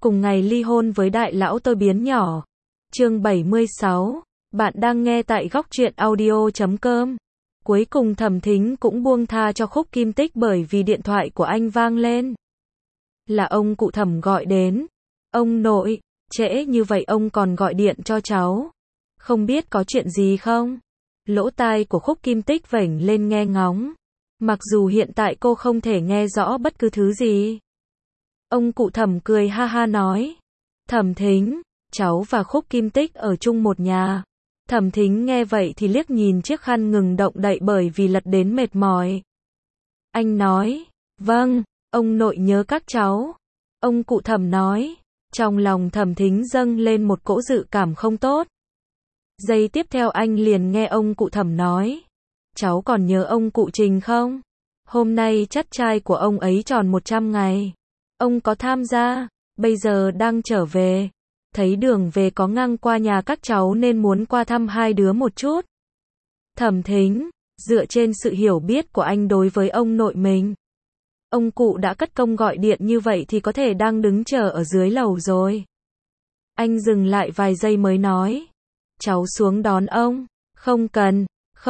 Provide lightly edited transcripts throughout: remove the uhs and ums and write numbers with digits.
cùng ngày ly hôn với đại lão tôi biến nhỏ. Chương 76. Bạn đang nghe tại góc truyện audio.com. Cuối cùng Thẩm Thính cũng buông tha cho Khúc Kim Tích bởi vì điện thoại của anh vang lên. Là ông cụ Thẩm gọi đến. Ông nội, trễ như vậy ông còn gọi điện cho cháu. Không biết có chuyện gì không? Lỗ tai của Khúc Kim Tích vểnh lên nghe ngóng. Mặc dù hiện tại cô không thể nghe rõ bất cứ thứ gì. Ông cụ Thẩm cười ha ha nói. Thẩm Thính, cháu và Khúc Kim Tích ở chung một nhà. Thẩm Thính nghe vậy thì liếc nhìn chiếc khăn ngừng động đậy bởi vì lật đến mệt mỏi. Anh nói, vâng, ông nội nhớ các cháu. Ông cụ Thẩm nói, trong lòng Thẩm Thính dâng lên một cỗ dự cảm không tốt. Giây tiếp theo anh liền nghe ông cụ Thẩm nói, cháu còn nhớ ông cụ Trình không? Hôm nay chắt trai của ông ấy tròn 100 ngày. Ông có tham gia, bây giờ đang trở về. Thấy đường về có ngang qua nhà các cháu nên muốn qua thăm hai đứa một chút. Thẩm Thính, dựa trên sự hiểu biết của anh đối với ông nội mình. Ông cụ đã cất công gọi điện như vậy thì có thể đang đứng chờ ở dưới lầu rồi. Anh dừng lại vài giây mới nói. Cháu xuống đón ông. Không cần,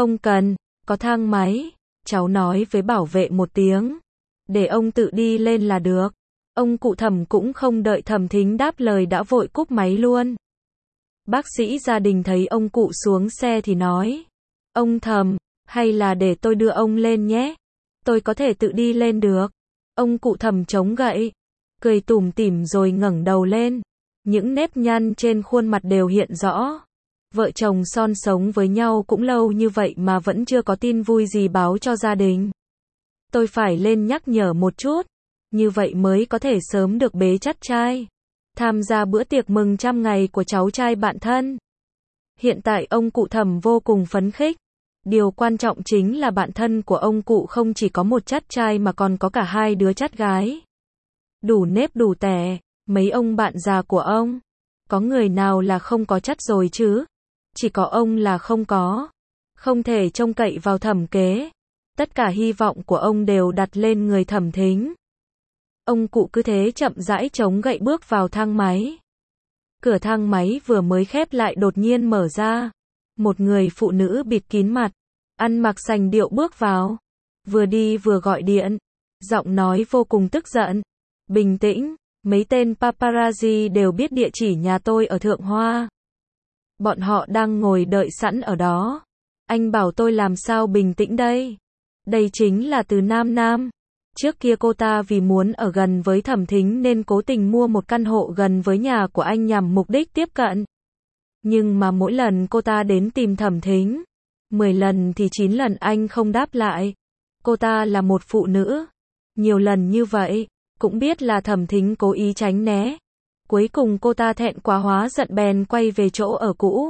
có thang máy. Cháu nói với bảo vệ một tiếng. Để ông tự đi lên là được. Ông cụ Thẩm cũng không đợi Thẩm Thính đáp lời đã vội cúp máy luôn. Bác sĩ gia đình thấy ông cụ xuống xe thì nói. Ông Thẩm, hay là để tôi đưa ông lên nhé. Tôi có thể tự đi lên được. Ông cụ Thẩm chống gậy. Cười tủm tỉm rồi ngẩng đầu lên. Những nếp nhăn trên khuôn mặt đều hiện rõ. Vợ chồng son sống với nhau cũng lâu như vậy mà vẫn chưa có tin vui gì báo cho gia đình. Tôi phải lên nhắc nhở một chút. Như vậy mới có thể sớm được bế chắt trai. Tham gia bữa tiệc mừng 100 ngày của cháu trai bạn thân. Hiện tại ông cụ Thẩm vô cùng phấn khích. Điều quan trọng chính là bạn thân của ông cụ không chỉ có một chắt trai mà còn có cả hai đứa chắt gái. Đủ nếp đủ tẻ, mấy ông bạn già của ông. Có người nào là không có chắt rồi chứ? Chỉ có ông là không có. Không thể trông cậy vào Thẩm kế. Tất cả hy vọng của ông đều đặt lên người Thẩm Thính. Ông cụ cứ thế chậm rãi chống gậy bước vào thang máy. Cửa thang máy vừa mới khép lại đột nhiên mở ra. Một người phụ nữ bịt kín mặt, ăn mặc sành điệu bước vào. Vừa đi vừa gọi điện. Giọng nói vô cùng tức giận. Bình tĩnh, mấy tên paparazzi đều biết địa chỉ nhà tôi ở Thượng Hoa. Bọn họ đang ngồi đợi sẵn ở đó. Anh bảo tôi làm sao bình tĩnh đây? Đây chính là từ Nam Nam. Trước kia cô ta vì muốn ở gần với Thẩm Thính nên cố tình mua một căn hộ gần với nhà của anh nhằm mục đích tiếp cận. Nhưng mà mỗi lần cô ta đến tìm Thẩm Thính, 10 lần thì 9 lần anh không đáp lại. Cô ta là một phụ nữ. Nhiều lần như vậy, cũng biết là Thẩm Thính cố ý tránh né. Cuối cùng cô ta thẹn quá hóa giận bèn quay về chỗ ở cũ.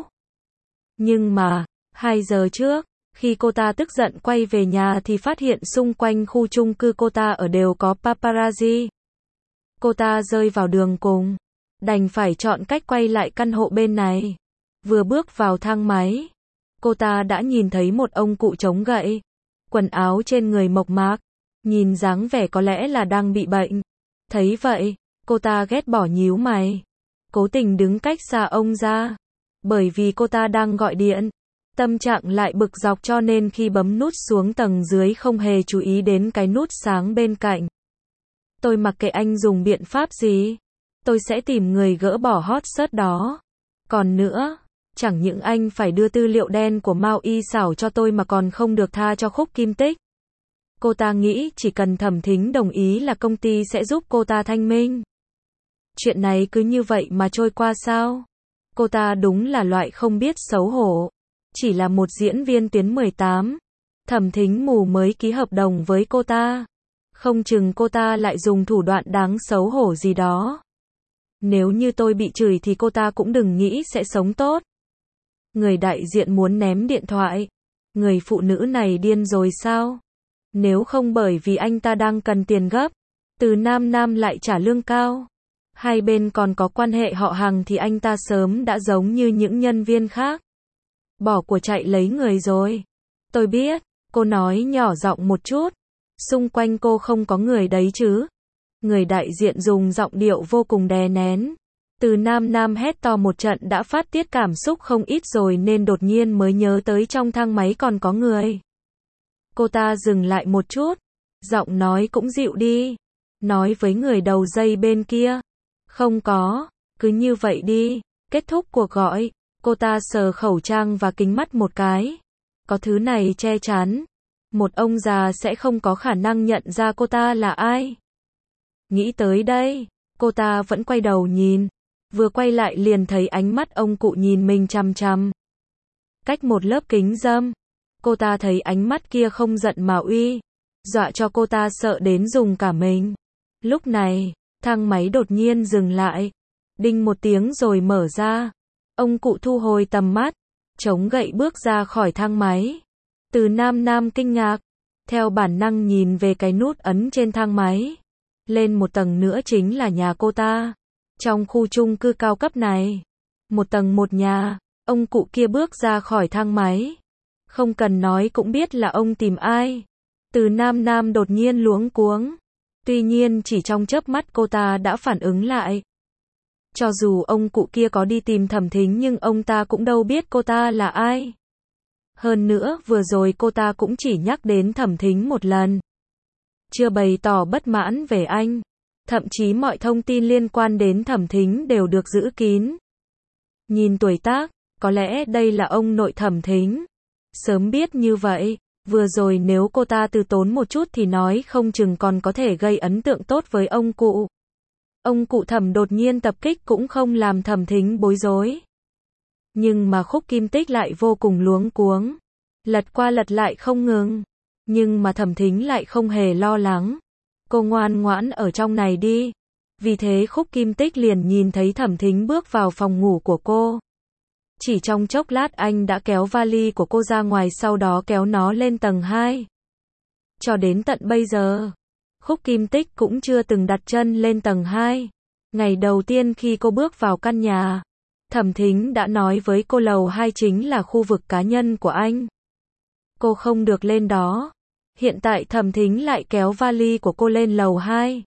Nhưng mà, 2 giờ trước, khi cô ta tức giận quay về nhà thì phát hiện xung quanh khu chung cư cô ta ở đều có paparazzi. Cô ta rơi vào đường cùng. Đành phải chọn cách quay lại căn hộ bên này. Vừa bước vào thang máy, cô ta đã nhìn thấy một ông cụ chống gậy. Quần áo trên người mộc mạc. Nhìn dáng vẻ có lẽ là đang bị bệnh. Thấy vậy, cô ta ghét bỏ nhíu mày. Cố tình đứng cách xa ông ra. Bởi vì cô ta đang gọi điện. Tâm trạng lại bực dọc cho nên khi bấm nút xuống tầng dưới không hề chú ý đến cái nút sáng bên cạnh. Tôi mặc kệ anh dùng biện pháp gì. Tôi sẽ tìm người gỡ bỏ hot search đó. Còn nữa, chẳng những anh phải đưa tư liệu đen của Mao Y Xảo cho tôi mà còn không được tha cho Khúc Kim Tích. Cô ta nghĩ chỉ cần Thẩm Thính đồng ý là công ty sẽ giúp cô ta thanh minh. Chuyện này cứ như vậy mà trôi qua sao? Cô ta đúng là loại không biết xấu hổ. Chỉ là một diễn viên tuyến 18. Thẩm Thính mù mới ký hợp đồng với cô ta. Không chừng cô ta lại dùng thủ đoạn đáng xấu hổ gì đó. Nếu như tôi bị chửi thì cô ta cũng đừng nghĩ sẽ sống tốt. Người đại diện muốn ném điện thoại. Người phụ nữ này điên rồi sao? Nếu không bởi vì anh ta đang cần tiền gấp. Từ Nam Nam lại trả lương cao. Hai bên còn có quan hệ họ hàng thì anh ta sớm đã giống như những nhân viên khác. Bỏ của chạy lấy người rồi. Tôi biết, cô nói nhỏ giọng một chút. Xung quanh cô không có người đấy chứ. Người đại diện dùng giọng điệu vô cùng đè nén. Từ Nam Nam hét to một trận đã phát tiết cảm xúc không ít rồi nên đột nhiên mới nhớ tới trong thang máy còn có người. Cô ta dừng lại một chút, giọng nói cũng dịu đi, nói với người đầu dây bên kia. Không có, cứ như vậy đi. Kết thúc cuộc gọi, cô ta sờ khẩu trang và kính mắt một cái. Có thứ này che chắn, một ông già sẽ không có khả năng nhận ra cô ta là ai. Nghĩ tới đây, cô ta vẫn quay đầu nhìn. Vừa quay lại liền thấy ánh mắt ông cụ nhìn mình chằm chằm. Cách một lớp kính râm, cô ta thấy ánh mắt kia không giận mà uy, dọa cho cô ta sợ đến rùng cả mình. Lúc này, thang máy đột nhiên dừng lại. Đinh một tiếng rồi mở ra. Ông cụ thu hồi tầm mắt, chống gậy bước ra khỏi thang máy. Từ Nam Nam kinh ngạc, theo bản năng nhìn về cái nút ấn trên thang máy. Lên một tầng nữa chính là nhà cô ta. Trong khu chung cư cao cấp này, một tầng một nhà, ông cụ kia bước ra khỏi thang máy. Không cần nói cũng biết là ông tìm ai. Từ Nam Nam đột nhiên luống cuống. Tuy nhiên chỉ trong chớp mắt cô ta đã phản ứng lại. Cho dù ông cụ kia có đi tìm Thẩm Thính nhưng ông ta cũng đâu biết cô ta là ai. Hơn nữa vừa rồi cô ta cũng chỉ nhắc đến Thẩm Thính một lần. Chưa bày tỏ bất mãn về anh. Thậm chí mọi thông tin liên quan đến Thẩm Thính đều được giữ kín. Nhìn tuổi tác, có lẽ đây là ông nội Thẩm Thính. Sớm biết như vậy, vừa rồi nếu cô ta từ tốn một chút thì nói không chừng còn có thể gây ấn tượng tốt với ông cụ. Ông cụ Thẩm đột nhiên tập kích cũng không làm Thẩm Thính bối rối. Nhưng mà Khúc Kim Tích lại vô cùng luống cuống. Lật qua lật lại không ngừng. Nhưng mà Thẩm Thính lại không hề lo lắng. Cô ngoan ngoãn ở trong này đi. Vì thế Khúc Kim Tích liền nhìn thấy Thẩm Thính bước vào phòng ngủ của cô. Chỉ trong chốc lát anh đã kéo vali của cô ra ngoài sau đó kéo nó lên tầng 2. Cho đến tận bây giờ, Khúc Kim Tích cũng chưa từng đặt chân lên tầng 2. Ngày đầu tiên khi cô bước vào căn nhà, Thẩm Thính đã nói với cô lầu 2 chính là khu vực cá nhân của anh. Cô không được lên đó. Hiện tại Thẩm Thính lại kéo vali của cô lên lầu 2.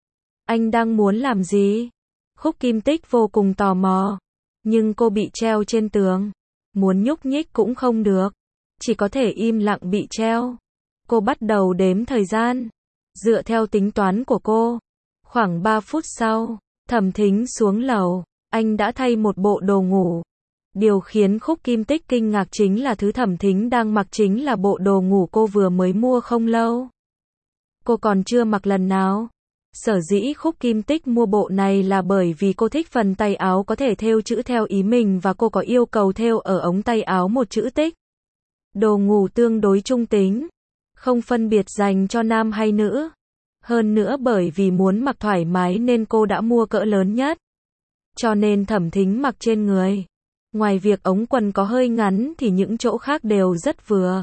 Anh đang muốn làm gì? Khúc Kim Tích vô cùng tò mò. Nhưng cô bị treo trên tường. Muốn nhúc nhích cũng không được. Chỉ có thể im lặng bị treo. Cô bắt đầu đếm thời gian. Dựa theo tính toán của cô, khoảng 3 phút sau, Thẩm Thính xuống lầu. Anh đã thay một bộ đồ ngủ. Điều khiến Khúc Kim Tích kinh ngạc chính là thứ Thẩm Thính đang mặc chính là bộ đồ ngủ cô vừa mới mua không lâu. Cô còn chưa mặc lần nào. Sở dĩ Khúc Kim Tích mua bộ này là bởi vì cô thích phần tay áo có thể thêu chữ theo ý mình và cô có yêu cầu thêu ở ống tay áo một chữ tích. Đồ ngủ tương đối trung tính, không phân biệt dành cho nam hay nữ. Hơn nữa bởi vì muốn mặc thoải mái nên cô đã mua cỡ lớn nhất. Cho nên Thẩm Thính mặc trên người. Ngoài việc ống quần có hơi ngắn thì những chỗ khác đều rất vừa.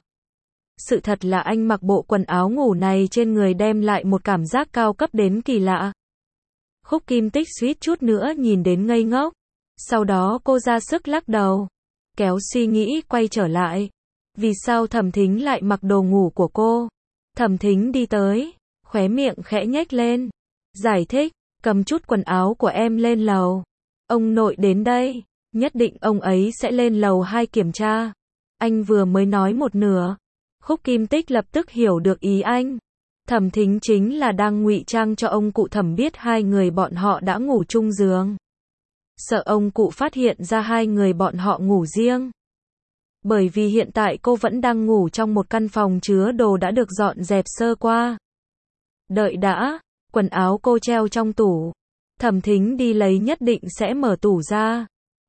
Sự thật là anh mặc bộ quần áo ngủ này trên người đem lại một cảm giác cao cấp đến kỳ lạ. Khúc Kim Tích suýt chút nữa nhìn đến ngây ngốc. Sau đó cô ra sức lắc đầu. Kéo suy nghĩ quay trở lại. Vì sao Thẩm Thính lại mặc đồ ngủ của cô? Thẩm Thính đi tới, khóe miệng khẽ nhếch lên. Giải thích, cầm chút quần áo của em lên lầu. Ông nội đến đây, nhất định ông ấy sẽ lên lầu 2 kiểm tra. Anh vừa mới nói một nửa. Khúc Kim Tích lập tức hiểu được ý anh. Thẩm Thính chính là đang ngụy trang cho ông cụ Thẩm biết hai người bọn họ đã ngủ chung giường. Sợ ông cụ phát hiện ra hai người bọn họ ngủ riêng. Bởi vì hiện tại cô vẫn đang ngủ trong một căn phòng chứa đồ đã được dọn dẹp sơ qua. Đợi đã, quần áo cô treo trong tủ. Thẩm Thính đi lấy nhất định sẽ mở tủ ra.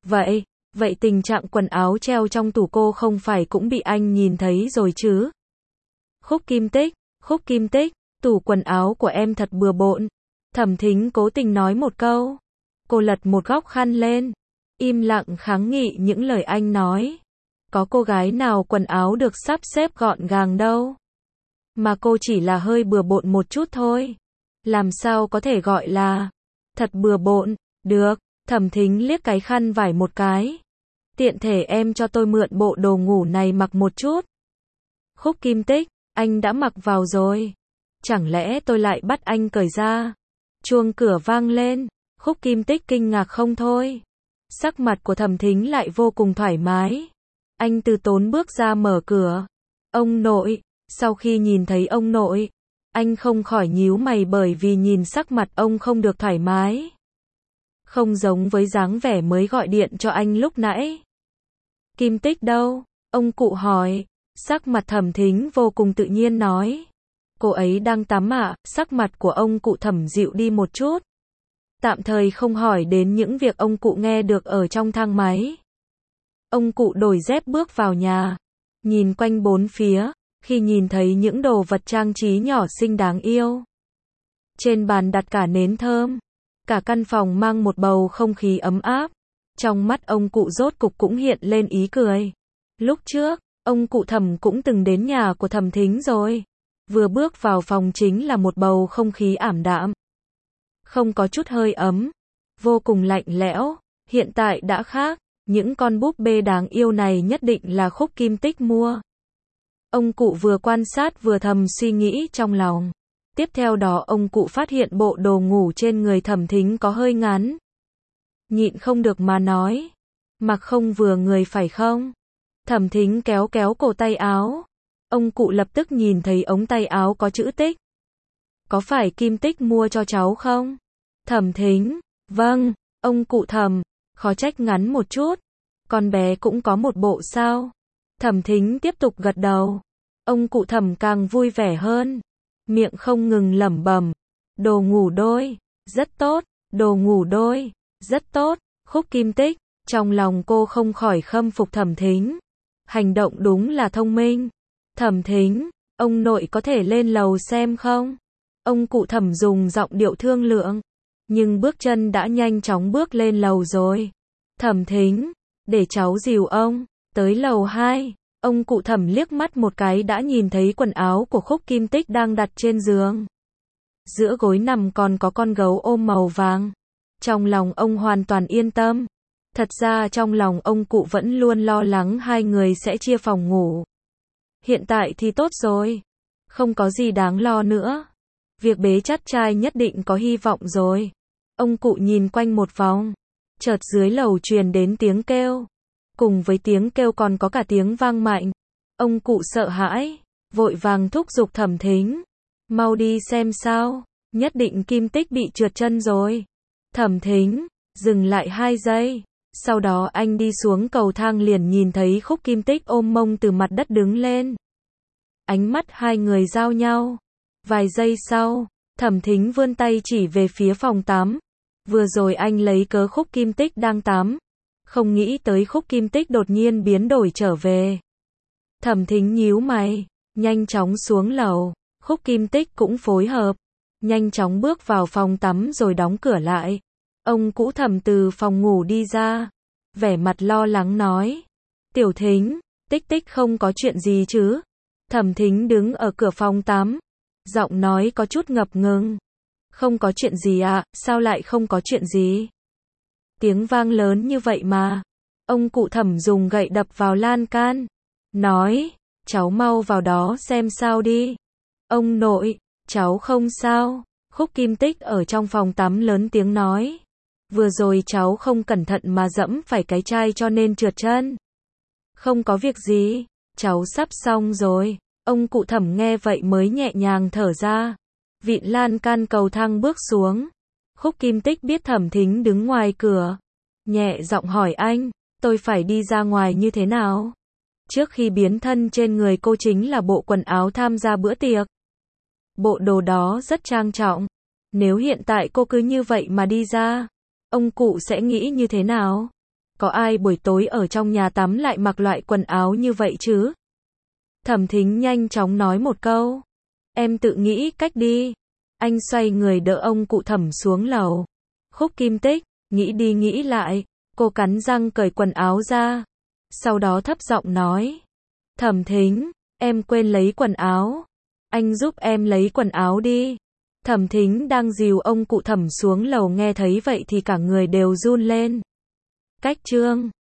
Vậy tình trạng quần áo treo trong tủ cô không phải cũng bị anh nhìn thấy rồi chứ? Khúc Kim Tích, tủ quần áo của em thật bừa bộn. Thẩm Thính cố tình nói một câu. Cô lật một góc khăn lên, im lặng kháng nghị những lời anh nói. Có cô gái nào quần áo được sắp xếp gọn gàng đâu. Mà cô chỉ là hơi bừa bộn một chút thôi. Làm sao có thể gọi là thật bừa bộn, được. Thẩm Thính liếc cái khăn vải một cái. Tiện thể em cho tôi mượn bộ đồ ngủ này mặc một chút. Khúc Kim Tích, anh đã mặc vào rồi. Chẳng lẽ tôi lại bắt anh cởi ra? Chuông cửa vang lên, Khúc Kim Tích kinh ngạc không thôi. Sắc mặt của Thẩm Thính lại vô cùng thoải mái. Anh từ tốn bước ra mở cửa. Ông nội, sau khi nhìn thấy ông nội, anh không khỏi nhíu mày bởi vì nhìn sắc mặt ông không được thoải mái. Không giống với dáng vẻ mới gọi điện cho anh lúc nãy. Kim Tích đâu? Ông cụ hỏi. Sắc mặt Thẩm Thính vô cùng tự nhiên nói. Cô ấy đang tắm ạ. Sắc mặt của ông cụ Thẩm dịu đi một chút. Tạm thời không hỏi đến những việc ông cụ nghe được ở trong thang máy. Ông cụ đổi dép bước vào nhà. Nhìn quanh bốn phía, khi nhìn thấy những đồ vật trang trí nhỏ xinh đáng yêu. Trên bàn đặt cả nến thơm. Cả căn phòng mang một bầu không khí ấm áp. Trong mắt ông cụ rốt cục cũng hiện lên ý cười. Lúc trước, ông cụ Thẩm cũng từng đến nhà của Thẩm Thính rồi. Vừa bước vào phòng chính là một bầu không khí ảm đạm. Không có chút hơi ấm. Vô cùng lạnh lẽo. Hiện tại đã khác. Những con búp bê đáng yêu này nhất định là Khúc Kim Tích mua. Ông cụ vừa quan sát vừa thầm suy nghĩ trong lòng. Tiếp theo đó ông cụ phát hiện bộ đồ ngủ trên người Thẩm Thính có hơi ngắn. Nhịn không được mà nói. Mặc không vừa người phải không? Thẩm Thính kéo kéo cổ tay áo. Ông cụ lập tức nhìn thấy ống tay áo có chữ Tích. Có phải Kim Tích mua cho cháu không? Thẩm Thính, vâng, ông cụ Thẩm, khó trách ngắn một chút. Con bé cũng có một bộ sao? Thẩm Thính tiếp tục gật đầu. Ông cụ Thẩm càng vui vẻ hơn. Miệng không ngừng lẩm bẩm. Đồ ngủ đôi, rất tốt, đồ ngủ đôi, rất tốt. Khúc Kim Tích, trong lòng cô không khỏi khâm phục Thẩm Thính. Hành động đúng là thông minh. Thẩm Thính, ông nội có thể lên lầu xem không? Ông cụ Thẩm dùng giọng điệu thương lượng. Nhưng bước chân đã nhanh chóng bước lên lầu rồi. Thẩm Thính, để cháu dìu ông. Tới lầu 2, ông cụ Thẩm liếc mắt một cái đã nhìn thấy quần áo của Khúc Kim Tích đang đặt trên giường. Giữa gối nằm còn có con gấu ôm màu vàng. Trong lòng ông hoàn toàn yên tâm. Thật ra trong lòng ông cụ vẫn luôn lo lắng hai người sẽ chia phòng ngủ. Hiện tại thì tốt rồi. Không có gì đáng lo nữa. Việc bế chắt trai nhất định có hy vọng rồi. Ông cụ nhìn quanh một vòng. Chợt dưới lầu truyền đến tiếng kêu. Cùng với tiếng kêu còn có cả tiếng vang mạnh. Ông cụ sợ hãi. Vội vàng thúc giục Thẩm Thính. Mau đi xem sao. Nhất định Kim Tích bị trượt chân rồi. Thẩm Thính, dừng lại 2 giây. Sau đó anh đi xuống cầu thang liền nhìn thấy Khúc Kim Tích ôm mông từ mặt đất đứng lên. Ánh mắt hai người giao nhau. Vài giây sau, Thẩm Thính vươn tay chỉ về phía phòng tắm. Vừa rồi anh lấy cớ Khúc Kim Tích đang tắm. Không nghĩ tới Khúc Kim Tích đột nhiên biến đổi trở về. Thẩm Thính nhíu mày, nhanh chóng xuống lầu. Khúc Kim Tích cũng phối hợp. Nhanh chóng bước vào phòng tắm rồi đóng cửa lại. Ông cụ Thẩm từ phòng ngủ đi ra. Vẻ mặt lo lắng nói. Tiểu Thính, Tích Tích không có chuyện gì chứ? Thẩm Thính đứng ở cửa phòng tắm. Giọng nói có chút ngập ngừng. Không có chuyện gì ạ, sao lại không có chuyện gì? Tiếng vang lớn như vậy mà. Ông cụ Thẩm dùng gậy đập vào lan can. Nói, cháu mau vào đó xem sao đi. Ông nội, cháu không sao. Khúc Kim Tích ở trong phòng tắm lớn tiếng nói. Vừa rồi cháu không cẩn thận mà dẫm phải cái chai cho nên trượt chân. Không có việc gì, cháu sắp xong rồi. Ông cụ Thẩm nghe vậy mới nhẹ nhàng thở ra. Vịn lan can cầu thang bước xuống. Khúc Kim Tích biết Thẩm Thính đứng ngoài cửa. Nhẹ giọng hỏi anh, tôi phải đi ra ngoài như thế nào? Trước khi biến thân trên người cô chính là bộ quần áo tham gia bữa tiệc. Bộ đồ đó rất trang trọng. Nếu hiện tại cô cứ như vậy mà đi ra, ông cụ sẽ nghĩ như thế nào? Có ai buổi tối ở trong nhà tắm lại mặc loại quần áo như vậy chứ? Thẩm Thính nhanh chóng nói một câu. Em tự nghĩ cách đi. Anh xoay người đỡ ông cụ Thẩm xuống lầu. Khúc Kim Tích, nghĩ đi nghĩ lại. Cô cắn răng cởi quần áo ra. Sau đó thấp giọng nói. Thẩm Thính, em quên lấy quần áo. Anh giúp em lấy quần áo đi. Thẩm Thính đang dìu ông cụ Thẩm xuống lầu nghe thấy vậy thì cả người đều run lên. Cách chương